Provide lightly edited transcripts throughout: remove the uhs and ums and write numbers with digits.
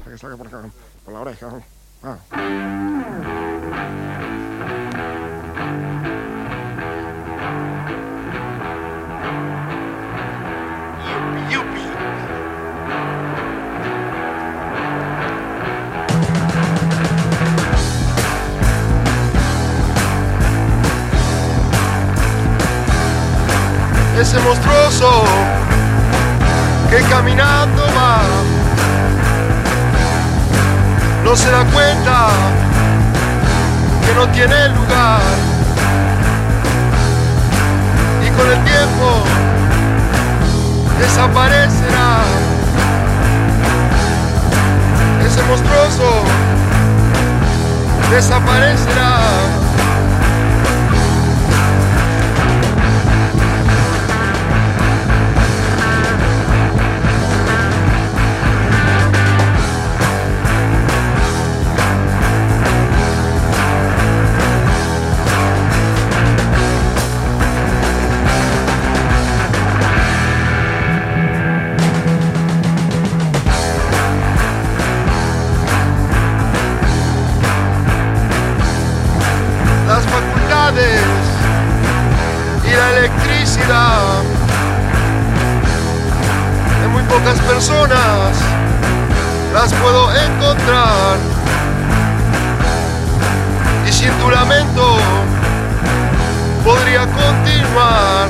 que salga por acá, por la oreja. Ah. Yupi. Ese monstruoso que caminando va, no se da cuenta que no tiene lugar, y con el tiempo desaparecerá. Ese monstruoso desaparecerá. Y la electricidad en muy pocas personas las puedo encontrar, y sin tu lamento podría continuar,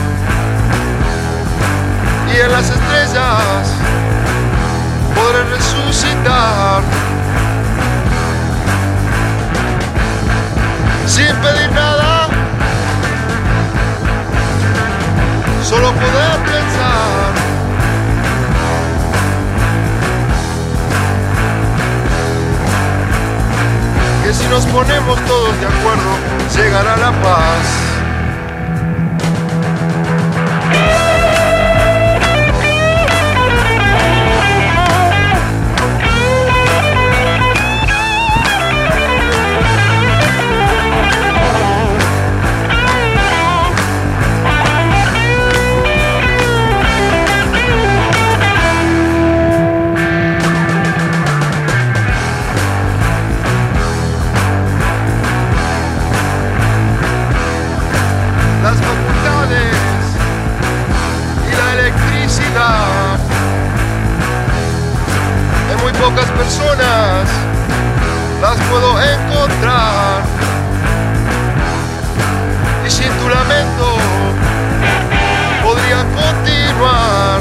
y en las estrellas podré resucitar sin pedir nada, solo poder pensar que si nos ponemos todos de acuerdo, llegará la paz. Las facultades y la electricidad en muy pocas personas las puedo encontrar, y sin tu lamento podría continuar,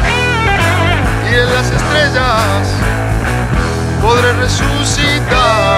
y en las estrellas podré resucitar.